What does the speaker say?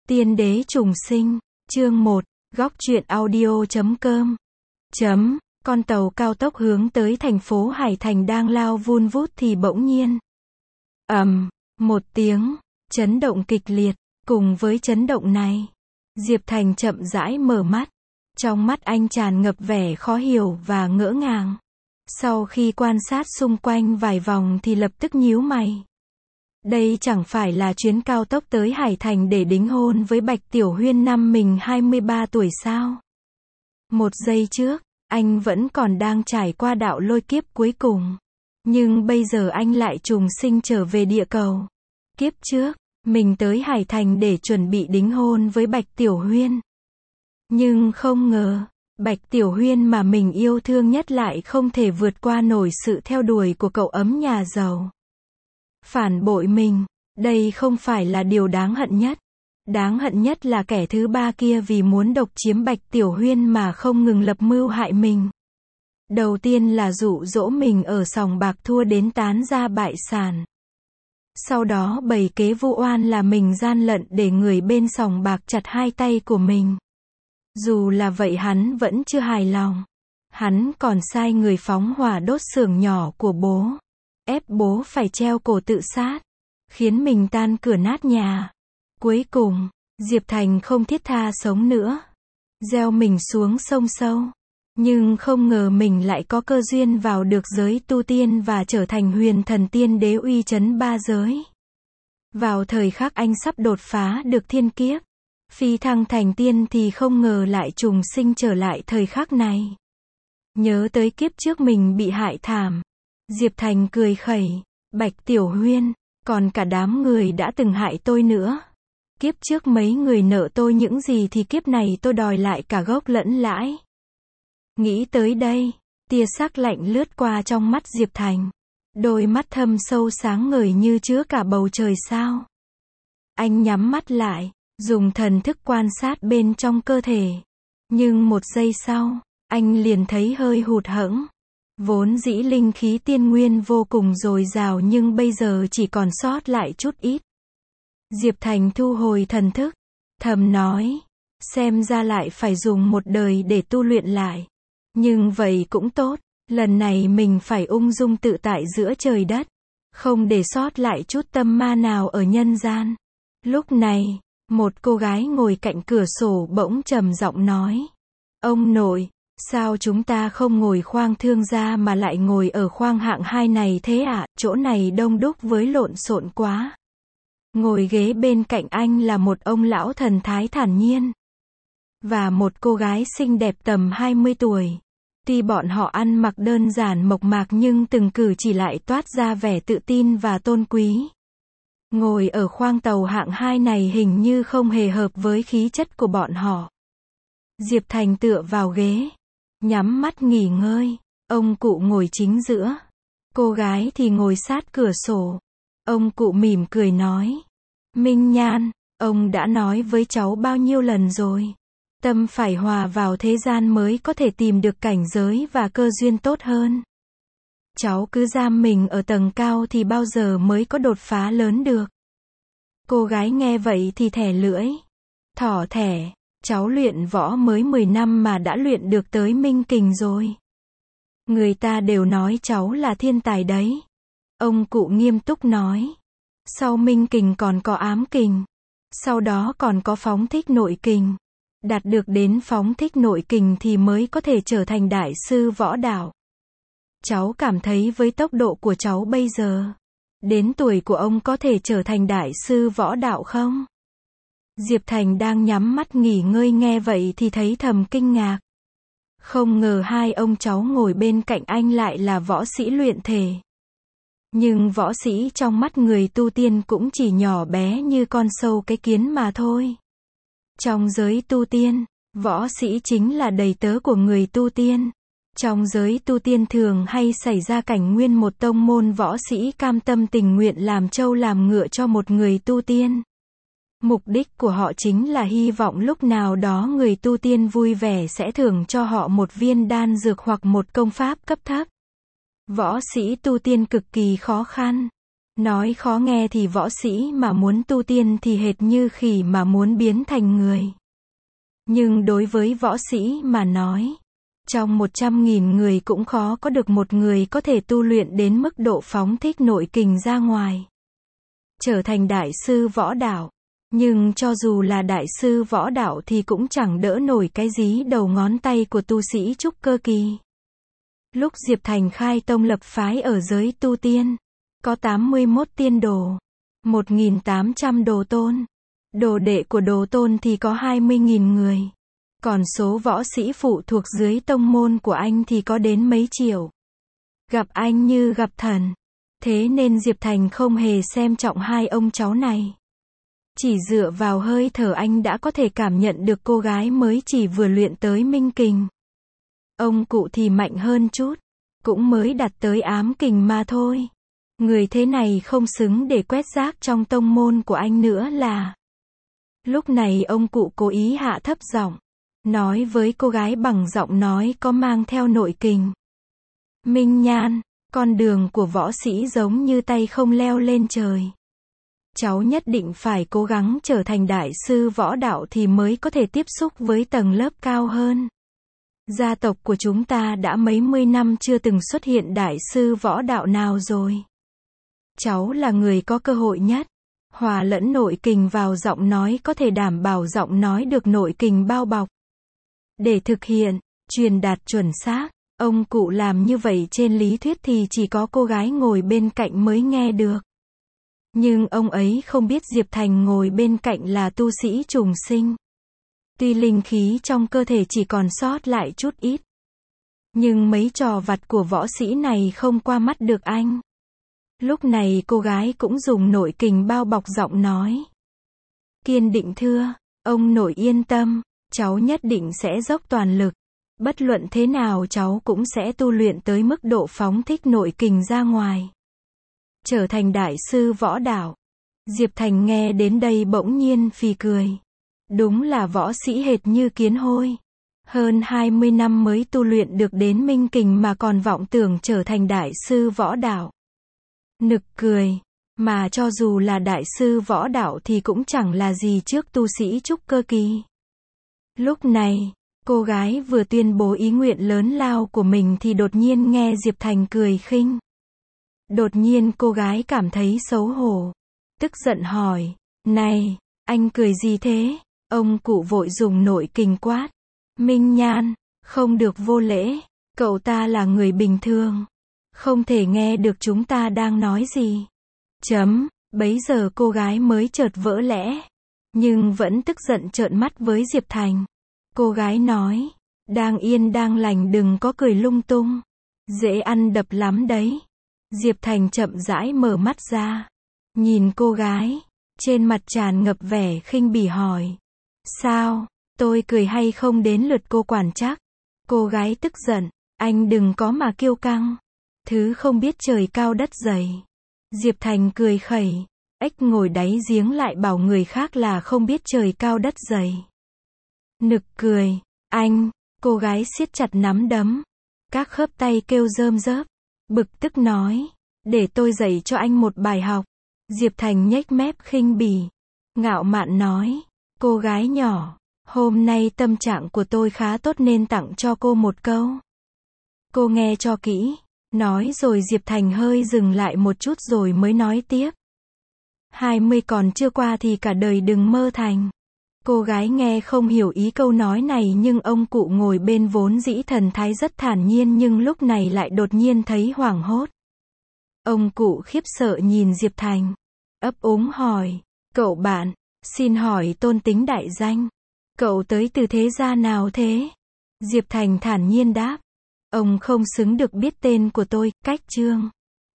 Tiên đế trùng sinh, chương 1, góc truyện audio.com. Con tàu cao tốc hướng tới thành phố Hải Thành đang lao vun vút thì bỗng nhiên. Một tiếng, chấn động kịch liệt, cùng với chấn động này, Diệp Thành chậm rãi mở mắt. Trong mắt anh tràn ngập vẻ khó hiểu và ngỡ ngàng. Sau khi quan sát xung quanh vài vòng thì lập tức nhíu mày. Đây chẳng phải là chuyến cao tốc tới Hải Thành để đính hôn với Bạch Tiểu Huyên năm mình 23 tuổi sao? Một giây trước, anh vẫn còn đang trải qua đạo lôi kiếp cuối cùng. Nhưng bây giờ anh lại trùng sinh trở về địa cầu. Kiếp trước, mình tới Hải Thành để chuẩn bị đính hôn với Bạch Tiểu Huyên. Nhưng không ngờ, Bạch Tiểu Huyên mà mình yêu thương nhất lại không thể vượt qua nổi sự theo đuổi của cậu ấm nhà giàu. Phản bội mình, đây không phải là điều đáng hận nhất. Đáng hận nhất là kẻ thứ ba kia vì muốn độc chiếm Bạch Tiểu Huyên mà không ngừng lập mưu hại mình. Đầu tiên là dụ dỗ mình ở sòng bạc thua đến tán gia bại sản. Sau đó bày kế vu oan là mình gian lận để người bên sòng bạc chặt hai tay của mình. Dù là vậy hắn vẫn chưa hài lòng. Hắn còn sai người phóng hỏa đốt xưởng nhỏ của bố. Ép bố phải treo cổ tự sát. Khiến mình tan cửa nát nhà. Cuối cùng, Diệp Thành không thiết tha sống nữa. Gieo mình xuống sông sâu. Nhưng không ngờ mình lại có cơ duyên vào được giới tu tiên và trở thành huyền thần tiên đế uy chấn ba giới. Vào thời khắc anh sắp đột phá được thiên kiếp, phi thăng thành tiên thì không ngờ lại trùng sinh trở lại thời khắc này. Nhớ tới kiếp trước mình bị hại thảm, Diệp Thành cười khẩy, Bạch Tiểu Huyên, còn cả đám người đã từng hại tôi nữa. Kiếp trước mấy người nợ tôi những gì thì kiếp này tôi đòi lại cả gốc lẫn lãi. Nghĩ tới đây, tia sắc lạnh lướt qua trong mắt Diệp Thành. Đôi mắt thâm sâu sáng ngời như chứa cả bầu trời sao. Anh nhắm mắt lại, dùng thần thức quan sát bên trong cơ thể. Nhưng một giây sau, anh liền thấy hơi hụt hẫng. Vốn dĩ linh khí tiên nguyên vô cùng dồi dào nhưng bây giờ chỉ còn sót lại chút ít. Diệp Thành thu hồi thần thức, thầm nói, xem ra lại phải dùng một đời để tu luyện lại. Nhưng vậy cũng tốt, lần này mình phải ung dung tự tại giữa trời đất, không để sót lại chút tâm ma nào ở nhân gian. Lúc này, một cô gái ngồi cạnh cửa sổ bỗng trầm giọng nói, ông nội, sao chúng ta không ngồi khoang thương gia mà lại ngồi ở khoang hạng 2 này thế ạ? Chỗ này đông đúc với lộn xộn quá. Ngồi ghế bên cạnh anh là một ông lão thần thái thản nhiên. Và một cô gái xinh đẹp tầm 20 tuổi. Tuy bọn họ ăn mặc đơn giản mộc mạc nhưng từng cử chỉ lại toát ra vẻ tự tin và tôn quý. Ngồi ở khoang tàu hạng 2 này hình như không hề hợp với khí chất của bọn họ. Diệp Thành tựa vào ghế, nhắm mắt nghỉ ngơi. Ông cụ ngồi chính giữa. Cô gái thì ngồi sát cửa sổ. Ông cụ mỉm cười nói, Minh Nhan, ông đã nói với cháu bao nhiêu lần rồi. Tâm phải hòa vào thế gian mới có thể tìm được cảnh giới và cơ duyên tốt hơn. Cháu cứ giam mình ở tầng cao thì bao giờ mới có đột phá lớn được. Cô gái nghe vậy thì thẻ lưỡi. Thỏ thẻ, cháu luyện võ mới 10 năm mà đã luyện được tới minh kình rồi. Người ta đều nói cháu là thiên tài đấy. Ông cụ nghiêm túc nói. Sau minh kình còn có ám kình. Sau đó còn có phóng thích nội kình. Đạt được đến phóng thích nội kình thì mới có thể trở thành đại sư võ đạo. Cháu cảm thấy với tốc độ của cháu bây giờ, đến tuổi của ông có thể trở thành đại sư võ đạo không? Diệp Thành đang nhắm mắt nghỉ ngơi nghe vậy thì thấy thầm kinh ngạc. Không ngờ hai ông cháu ngồi bên cạnh anh lại là võ sĩ luyện thể. Nhưng võ sĩ trong mắt người tu tiên cũng chỉ nhỏ bé như con sâu cái kiến mà thôi. Trong giới tu tiên, võ sĩ chính là đầy tớ của người tu tiên. Trong giới tu tiên thường hay xảy ra cảnh nguyên một tông môn võ sĩ cam tâm tình nguyện làm trâu làm ngựa cho một người tu tiên. Mục đích của họ chính là hy vọng lúc nào đó người tu tiên vui vẻ sẽ thưởng cho họ một viên đan dược hoặc một công pháp cấp thấp. Võ sĩ tu tiên cực kỳ khó khăn. Nói khó nghe thì võ sĩ mà muốn tu tiên thì hệt như khỉ mà muốn biến thành người. Nhưng đối với võ sĩ mà nói, trong 100.000 người cũng khó có được một người có thể tu luyện đến mức độ phóng thích nội kình ra ngoài. Trở thành đại sư võ đạo. Nhưng cho dù là đại sư võ đạo thì cũng chẳng đỡ nổi cái dí đầu ngón tay của tu sĩ trúc cơ kỳ. Lúc Diệp Thành khai tông lập phái ở giới tu tiên, có 81 tiên đồ, 1.800 đồ tôn. Đồ đệ của đồ tôn thì có 20.000 người. Còn số võ sĩ phụ thuộc dưới tông môn của anh thì có đến mấy triệu. Gặp anh như gặp thần. Thế nên Diệp Thành không hề xem trọng hai ông cháu này. Chỉ dựa vào hơi thở anh đã có thể cảm nhận được cô gái mới chỉ vừa luyện tới minh kình. Ông cụ thì mạnh hơn chút, cũng mới đạt tới ám kình mà thôi. Người thế này không xứng để quét rác trong tông môn của anh nữa là. Lúc này ông cụ cố ý hạ thấp giọng, nói với cô gái bằng giọng nói có mang theo nội kình. Minh Nhan, con đường của võ sĩ giống như tay không leo lên trời. Cháu nhất định phải cố gắng trở thành đại sư võ đạo thì mới có thể tiếp xúc với tầng lớp cao hơn. Gia tộc của chúng ta đã mấy mươi năm chưa từng xuất hiện đại sư võ đạo nào rồi. Cháu là người có cơ hội nhất. Hòa lẫn nội kình vào giọng nói có thể đảm bảo giọng nói được nội kình bao bọc. Để thực hiện, truyền đạt chuẩn xác, ông cụ làm như vậy trên lý thuyết thì chỉ có cô gái ngồi bên cạnh mới nghe được. Nhưng ông ấy không biết Diệp Thành ngồi bên cạnh là tu sĩ trùng sinh. Tuy linh khí trong cơ thể chỉ còn sót lại chút ít. Nhưng mấy trò vặt của võ sĩ này không qua mắt được anh. Lúc này cô gái cũng dùng nội kình bao bọc giọng nói. Kiên định thưa, ông nội yên tâm, cháu nhất định sẽ dốc toàn lực. Bất luận thế nào cháu cũng sẽ tu luyện tới mức độ phóng thích nội kình ra ngoài. Trở thành đại sư võ đạo. Diệp Thành nghe đến đây bỗng nhiên phì cười. Đúng là võ sĩ hệt như kiến hôi. Hơn 20 năm mới tu luyện được đến minh kình mà còn vọng tưởng trở thành đại sư võ đạo. Nực cười. Mà cho dù là đại sư võ đạo thì cũng chẳng là gì trước tu sĩ trúc cơ kỳ. Lúc này, cô gái vừa tuyên bố ý nguyện lớn lao của mình thì đột nhiên nghe Diệp Thành cười khinh. Đột nhiên cô gái cảm thấy xấu hổ. Tức giận hỏi, này, anh cười gì thế? Ông cụ vội dùng nội kình quát. Minh Nhan, không được vô lễ, cậu ta là người bình thường. Không thể nghe được chúng ta đang nói gì. Bấy giờ cô gái mới chợt vỡ lẽ. Nhưng vẫn tức giận trợn mắt với Diệp Thành. Cô gái nói, đang yên đang lành đừng có cười lung tung. Dễ ăn đập lắm đấy. Diệp Thành chậm rãi mở mắt ra. Nhìn cô gái, trên mặt tràn ngập vẻ khinh bỉ hỏi. Sao, tôi cười hay không đến lượt cô quản chắc? Cô gái tức giận, anh đừng có mà kiêu căng. Thứ không biết trời cao đất dày. Diệp Thành cười khẩy, ếch ngồi đáy giếng lại bảo người khác là không biết trời cao đất dày. Nực cười, anh, cô gái siết chặt nắm đấm. Các khớp tay kêu rơm rớp. Bực tức nói, để tôi dạy cho anh một bài học. Diệp Thành nhếch mép khinh bỉ. Ngạo mạn nói, cô gái nhỏ, hôm nay tâm trạng của tôi khá tốt nên tặng cho cô một câu. Cô nghe cho kỹ. Nói rồi Diệp Thành hơi dừng lại một chút rồi mới nói tiếp. 20 còn chưa qua thì cả đời đừng mơ thành. Cô gái nghe không hiểu ý câu nói này nhưng ông cụ ngồi bên vốn dĩ thần thái rất thản nhiên nhưng lúc này lại đột nhiên thấy hoảng hốt. Ông cụ khiếp sợ nhìn Diệp Thành. Ấp úng hỏi, cậu bạn, xin hỏi tôn tính đại danh. Cậu tới từ thế gia nào thế? Diệp Thành thản nhiên đáp. Ông không xứng được biết tên của tôi, Cách Trương.